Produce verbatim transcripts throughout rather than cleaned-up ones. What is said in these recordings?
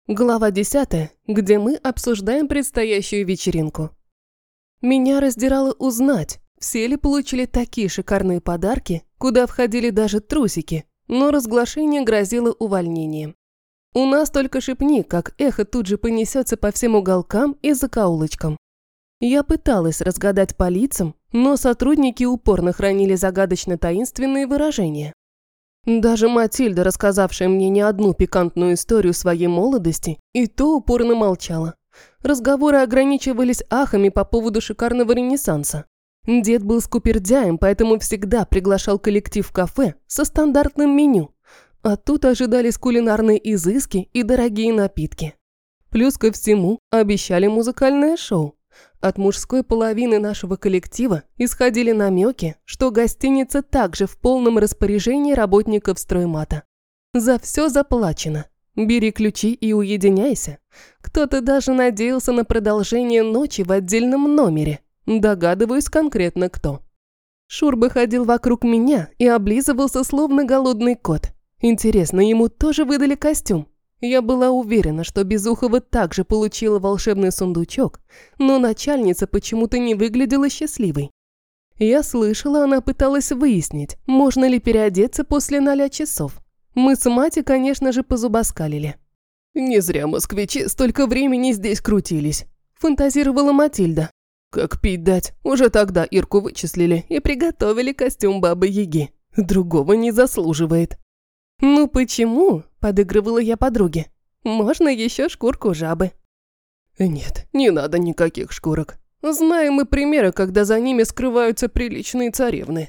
Глава десятая, где мы обсуждаем предстоящую вечеринку. Меня раздирало узнать, все ли получили такие шикарные подарки, куда входили даже трусики, но разглашение грозило увольнением. У нас только шепни, как эхо тут же понесется по всем уголкам и закоулочкам. Я пыталась разгадать по лицам, но сотрудники упорно хранили загадочно-таинственные выражения. Даже Матильда, рассказавшая мне не одну пикантную историю своей молодости, и то упорно молчала. Разговоры ограничивались ахами по поводу шикарного ренессанса. Дед был скупердяем, поэтому всегда приглашал коллектив в кафе со стандартным меню. А тут ожидались кулинарные изыски и дорогие напитки. Плюс ко всему обещали музыкальное шоу. От мужской половины нашего коллектива исходили намеки, что гостиница также в полном распоряжении работников строймата. За все заплачено. Бери ключи и уединяйся. Кто-то даже надеялся на продолжение ночи в отдельном номере. Догадываюсь конкретно кто. Шурба ходил вокруг меня и облизывался словно голодный кот. Интересно, ему тоже выдали костюм? Я была уверена, что Безухова также получила волшебный сундучок, но начальница почему-то не выглядела счастливой. Я слышала, она пыталась выяснить, можно ли переодеться после ноля часов. Мы с Матей, конечно же, позубоскалили. «Не зря москвичи столько времени здесь крутились», – фантазировала Матильда. «Как пить дать, уже тогда Ирку вычислили и приготовили костюм Бабы-Яги. Другого не заслуживает». «Ну почему?» – подыгрывала я подруге. «Можно еще шкурку жабы». «Нет, не надо никаких шкурок. Знаем мы примеры, когда за ними скрываются приличные царевны».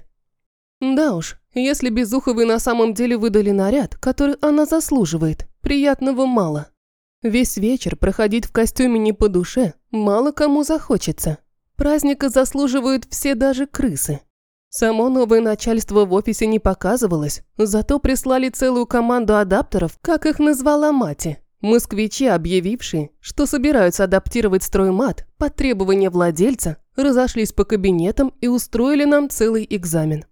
Да уж, если Безуховой на самом деле выдали наряд, который она заслуживает, приятного мало. Весь вечер проходить в костюме не по душе мало кому захочется. Праздника заслуживают все, даже крысы. Само новое начальство в офисе не показывалось, зато прислали целую команду адаптеров, как их назвала Мати. Москвичи, объявившие, что собираются адаптировать строймат под требования владельца, разошлись по кабинетам и устроили нам целый экзамен.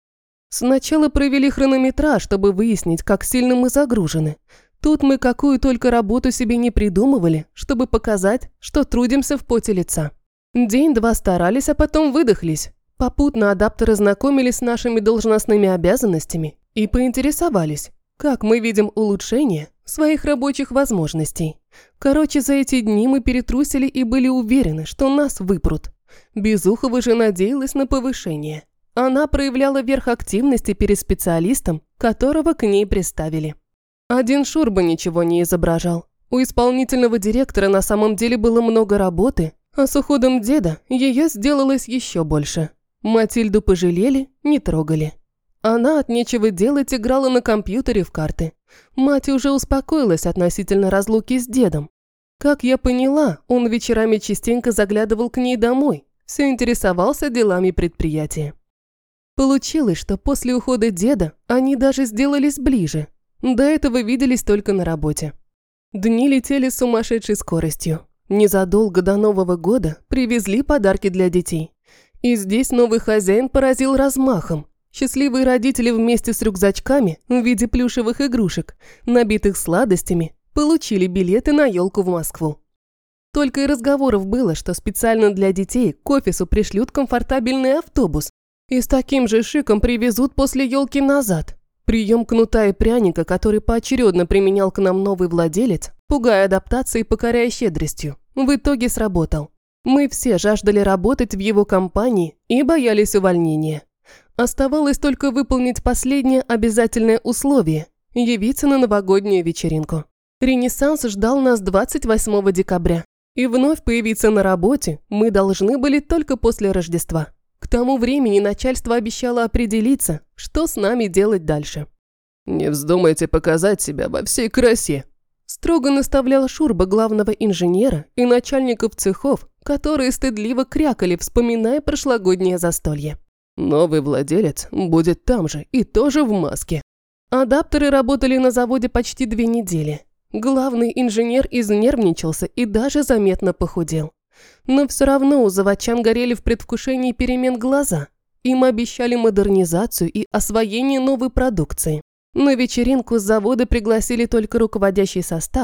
Сначала провели хронометраж, чтобы выяснить, как сильно мы загружены. Тут мы какую только работу себе не придумывали, чтобы показать, что трудимся в поте лица. День-два старались, а потом выдохлись. Попутно адаптеры знакомились с нашими должностными обязанностями и поинтересовались, как мы видим улучшение своих рабочих возможностей. Короче, за эти дни мы перетрусили и были уверены, что нас выпрут. Безухова же надеялась на повышение. Она проявляла верх активности перед специалистом, которого к ней приставили. Один Шурба ничего не изображал. У исполнительного директора на самом деле было много работы, а с уходом деда ее сделалось еще больше. Матильду пожалели, не трогали. Она от нечего делать играла на компьютере в карты. Мать уже успокоилась относительно разлуки с дедом. Как я поняла, он вечерами частенько заглядывал к ней домой, все интересовался делами предприятия. Получилось, что после ухода деда они даже сделались ближе. До этого виделись только на работе. Дни летели с сумасшедшей скоростью. Незадолго до Нового года привезли подарки для детей. И здесь новый хозяин поразил размахом. Счастливые родители вместе с рюкзачками в виде плюшевых игрушек, набитых сладостями, получили билеты на елку в Москву. Только и разговоров было, что специально для детей к офису пришлют комфортабельный автобус и с таким же шиком привезут после елки назад. Прием кнута и пряника, который поочередно применял к нам новый владелец, пугая адаптацией и покоряя щедростью, в итоге сработал. Мы все жаждали работать в его компании и боялись увольнения. Оставалось только выполнить последнее обязательное условие – явиться на новогоднюю вечеринку. Ренессанс ждал нас двадцать восьмого декабря, и вновь появиться на работе мы должны были только после Рождества. К тому времени начальство обещало определиться, что с нами делать дальше. «Не вздумайте показать себя во всей красе», – строго наставлял Шурба главного инженера и начальников цехов, которые стыдливо крякали, вспоминая прошлогоднее застолье. «Новый владелец будет там же и тоже в маске». Адаптеры работали на заводе почти две недели. Главный инженер изнервничался и даже заметно похудел. Но все равно у заводчан горели в предвкушении перемен глаза. Им обещали модернизацию и освоение новой продукции. На вечеринку с завода пригласили только руководящий состав,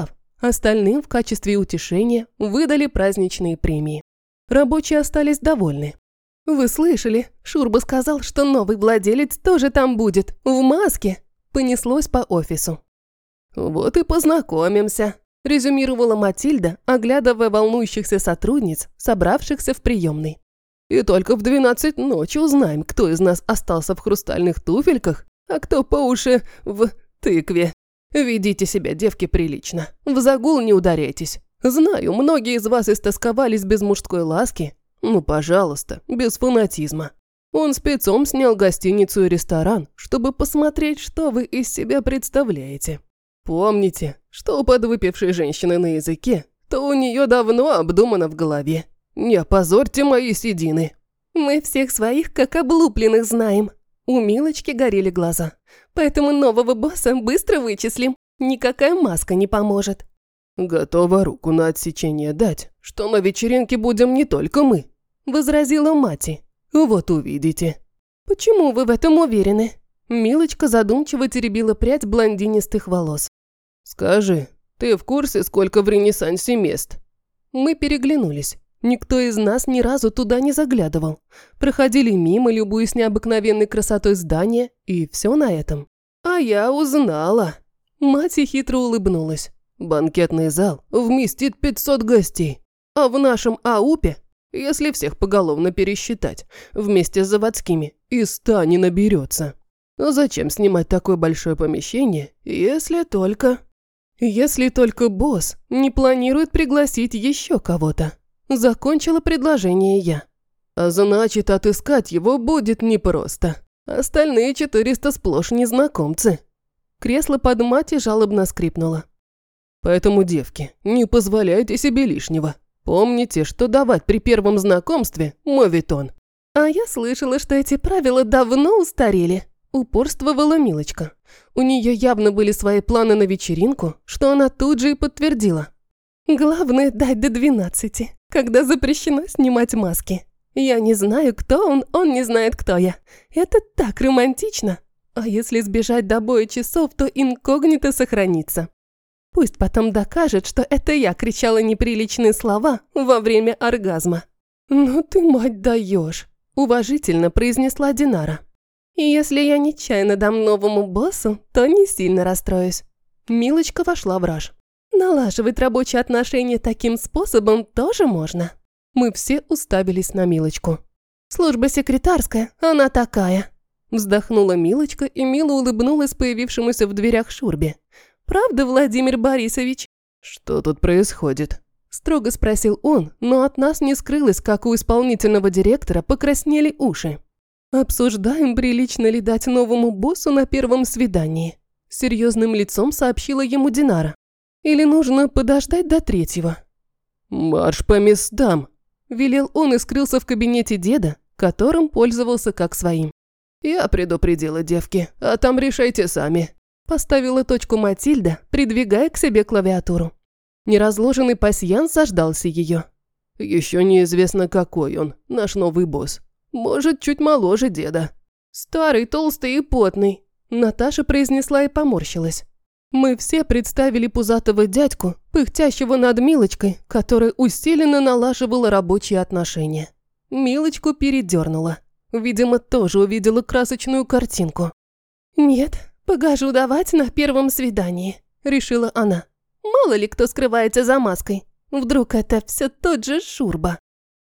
Остальным в качестве утешения выдали праздничные премии. Рабочие остались довольны. «Вы слышали? Шурба сказал, что новый владелец тоже там будет, в маске!» Понеслось по офису. «Вот и познакомимся», – резюмировала Матильда, оглядывая волнующихся сотрудниц, собравшихся в приемной. «И только в двенадцать ночи узнаем, кто из нас остался в хрустальных туфельках, а кто по уши в тыкве. Ведите себя, девки, прилично. В загул не ударяйтесь. Знаю, многие из вас истосковались без мужской ласки. Ну, пожалуйста, без фанатизма. Он спецом снял гостиницу и ресторан, чтобы посмотреть, что вы из себя представляете. Помните, что у подвыпившей женщины на языке, то у нее давно обдумано в голове. Не опозорьте мои седины». «Мы всех своих как облупленных знаем». У Милочки горели глаза. «Поэтому нового босса быстро вычислим. Никакая маска не поможет». «Готова руку на отсечение дать, что на вечеринке будем не только мы», – возразила Мати. «Вот увидите». «Почему вы в этом уверены?» Милочка задумчиво теребила прядь блондинистых волос. «Скажи, ты в курсе, сколько в Ренессансе мест?» Мы переглянулись. Никто из нас ни разу туда не заглядывал. Проходили мимо, любуясь необыкновенной красотой здания, и все на этом. «А я узнала». Мати хитро улыбнулась. «Банкетный зал вместит пятьсот гостей, а в нашем АУПе, если всех поголовно пересчитать, вместе с заводскими, и ста не наберется. Зачем снимать такое большое помещение, если только... Если только босс не планирует пригласить еще кого-то?» Закончила предложение я. «А значит, отыскать его будет непросто. Остальные четыреста сплошь незнакомцы». Кресло под Мати жалобно скрипнуло. «Поэтому, девки, не позволяйте себе лишнего. Помните, что давать при первом знакомстве – моветон». «А я слышала, что эти правила давно устарели», – упорствовала Милочка. У нее явно были свои планы на вечеринку, что она тут же и подтвердила. «Главное – дать до двенадцати, когда запрещено снимать маски. Я не знаю, кто он, он не знает, кто я. Это так романтично. А если сбежать до боя часов, то инкогнито сохранится. Пусть потом докажет, что это я кричала неприличные слова во время оргазма». «Ну ты, мать, даешь», – уважительно произнесла Динара. «И если я нечаянно дам новому боссу, то не сильно расстроюсь». Милочка вошла в раж. «Налаживать рабочие отношения таким способом тоже можно». Мы все уставились на Милочку. «Служба секретарская, она такая». Вздохнула Милочка и мило улыбнулась появившемуся в дверях Шурбе. «Правда, Владимир Борисович?» «Что тут происходит?» Строго спросил он, но от нас не скрылось, как у исполнительного директора покраснели уши. «Обсуждаем, прилично ли дать новому боссу на первом свидании», серьезным лицом сообщила ему Динара. «Или нужно подождать до третьего?» «Марш по местам!» – велел он и скрылся в кабинете деда, которым пользовался как своим. «Я предупредила, девки, а там решайте сами», – поставила точку Матильда, придвигая к себе клавиатуру. Неразложенный пасьянс заждался ее. «Еще неизвестно, какой он, наш новый босс. Может, чуть моложе деда». «Старый, толстый и потный», – Наташа произнесла и поморщилась. Мы все представили пузатого дядьку, пыхтящего над Милочкой, которая усиленно налаживала рабочие отношения. Милочку передернула. Видимо, тоже увидела красочную картинку. «Нет, погожу давать на первом свидании», – решила она. «Мало ли кто скрывается за маской. Вдруг это все тот же Шурба».